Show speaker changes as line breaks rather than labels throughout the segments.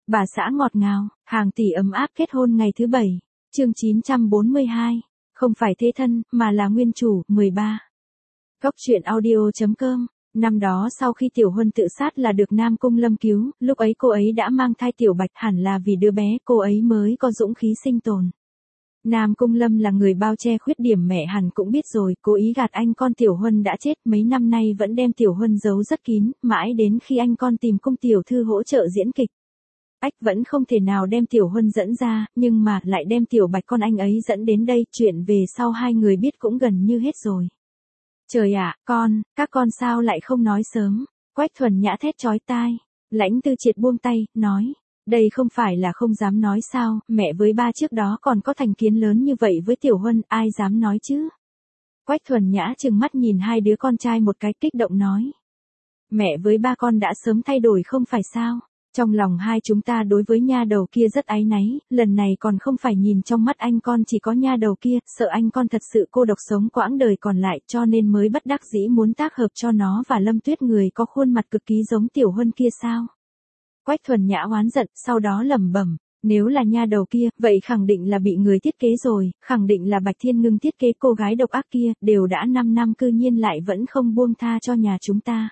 Bà xã ngọt ngào, hàng tỷ ấm áp kết hôn ngày thứ 7. Chương 942. Không phải thế thân, mà là nguyên chủ. 13. Góc truyện audio.com. Năm đó sau khi Tiểu Huân tự sát là được Nam Cung Lâm cứu, lúc ấy cô ấy đã mang thai Tiểu Bạch, hẳn là vì đứa bé cô ấy mới có dũng khí sinh tồn. Nam Cung Lâm là người bao che khuyết điểm, mẹ hẳn cũng biết rồi, cố ý gạt anh con Tiểu Huân đã chết, mấy năm nay vẫn đem Tiểu Huân giấu rất kín, mãi đến khi anh con tìm Cung tiểu thư hỗ trợ diễn kịch. Ách vẫn không thể nào đem Tiểu Huân dẫn ra, nhưng mà lại đem Tiểu Bạch con anh ấy dẫn đến đây, chuyện về sau hai người biết cũng gần như hết rồi. Trời ạ, các con sao lại không nói sớm? Quách Thuần Nhã thét chói tai. Lãnh Tư Triệt buông tay, nói, đây không phải là không dám nói sao, mẹ với ba trước đó còn có thành kiến lớn như vậy với Tiểu Huân, ai dám nói chứ? Quách Thuần Nhã trừng mắt nhìn hai đứa con trai một cái, kích động nói. Mẹ với ba con đã sớm thay đổi không phải sao? Trong lòng hai chúng ta đối với nha đầu kia rất áy náy, lần này còn không phải nhìn trong mắt anh con chỉ có nha đầu kia, sợ anh con thật sự cô độc sống quãng đời còn lại, cho nên mới bất đắc dĩ muốn tác hợp cho nó và Lâm Tuyết, người có khuôn mặt cực kỳ giống Tiểu Huân kia sao? Quách Thuần Nhã oán giận, sau đó lẩm bẩm, nếu là nha đầu kia, vậy khẳng định là bị người thiết kế rồi, khẳng định là Bạch Thiên Ngưng thiết kế cô gái độc ác kia, đều đã 5 năm cư nhiên lại vẫn không buông tha cho nhà chúng ta.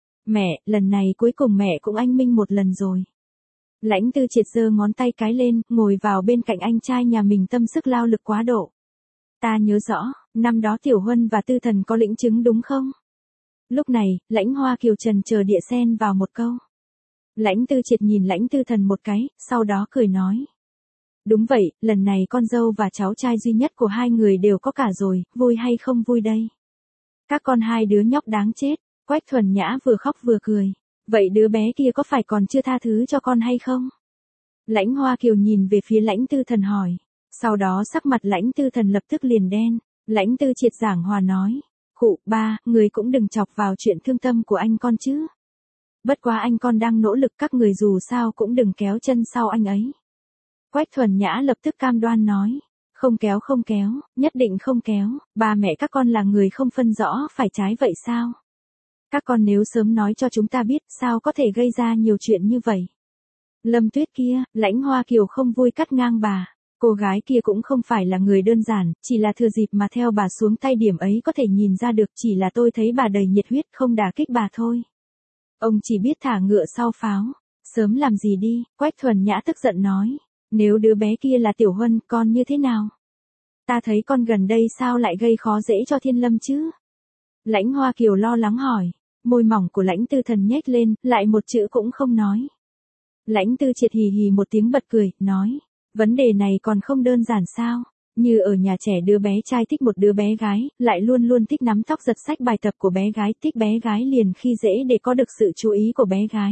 Mẹ, lần này cuối cùng mẹ cũng anh minh một lần rồi. Lãnh Tư Triệt giơ ngón tay cái lên, ngồi vào bên cạnh anh trai nhà mình, tâm sức lao lực quá độ. Ta nhớ rõ, năm đó Tiểu Huân và Tư Thần có lĩnh chứng đúng không? Lúc này, Lãnh Hoa Kiều trần chờ địa xen vào một câu. Lãnh Tư Triệt nhìn Lãnh Tư Thần một cái, sau đó cười nói. Đúng vậy, lần này con dâu và cháu trai duy nhất của hai người đều có cả rồi, vui hay không vui đây? Các con hai đứa nhóc đáng chết. Quách Thuần Nhã vừa khóc vừa cười. Vậy đứa bé kia có phải còn chưa tha thứ cho con hay không? Lãnh Hoa Kiều nhìn về phía Lãnh Tư Thần hỏi. Sau đó sắc mặt Lãnh Tư Thần lập tức liền đen. Lãnh Tư Triệt giảng hòa nói. Khụ, ba, người cũng đừng chọc vào chuyện thương tâm của anh con chứ. Bất quá anh con đang nỗ lực, các người dù sao cũng đừng kéo chân sau anh ấy. Quách Thuần Nhã lập tức cam đoan nói. Không kéo, nhất định không kéo, ba mẹ các con là người không phân rõ phải trái vậy sao? Các con nếu sớm nói cho chúng ta biết, sao có thể gây ra nhiều chuyện như vậy? Lâm Tuyết kia, Lãnh Hoa Kiều không vui cắt ngang bà. Cô gái kia cũng không phải là người đơn giản, chỉ là thừa dịp mà theo bà xuống tay, điểm ấy có thể nhìn ra được, chỉ là tôi thấy bà đầy nhiệt huyết không đả kích bà thôi. Ông chỉ biết thả ngựa sau pháo. Sớm làm gì đi, Quách Thuần Nhã tức giận nói. Nếu đứa bé kia là Tiểu Huân, con như thế nào? Ta thấy con gần đây sao lại gây khó dễ cho Thiên Lâm chứ? Lãnh Hoa Kiều lo lắng hỏi. Môi mỏng của Lãnh Tư Thần nhếch lên, lại một chữ cũng không nói. Lãnh Tư Triệt hì hì một tiếng bật cười, nói. Vấn đề này còn không đơn giản sao? Như ở nhà trẻ, đứa bé trai thích một đứa bé gái, lại luôn luôn thích nắm tóc giật sách bài tập của bé gái, thích bé gái liền khi dễ để có được sự chú ý của bé gái.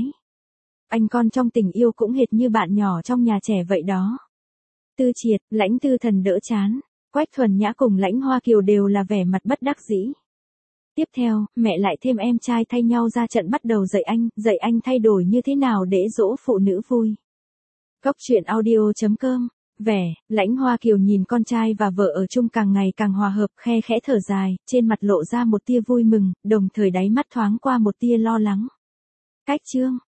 Anh con trong tình yêu cũng hệt như bạn nhỏ trong nhà trẻ vậy đó. Tư Triệt, Lãnh Tư Thần đỡ chán. Quách Thuần Nhã cùng Lãnh Hoa Kiều đều là vẻ mặt bất đắc dĩ. Tiếp theo, mẹ lại thêm em trai thay nhau ra trận bắt đầu dạy anh thay đổi như thế nào để dỗ phụ nữ vui. Góc truyện audio.com. Lãnh Hoa Kiều nhìn con trai và vợ ở chung càng ngày càng hòa hợp, khe khẽ thở dài, trên mặt lộ ra một tia vui mừng, đồng thời đáy mắt thoáng qua một tia lo lắng. Cách chương.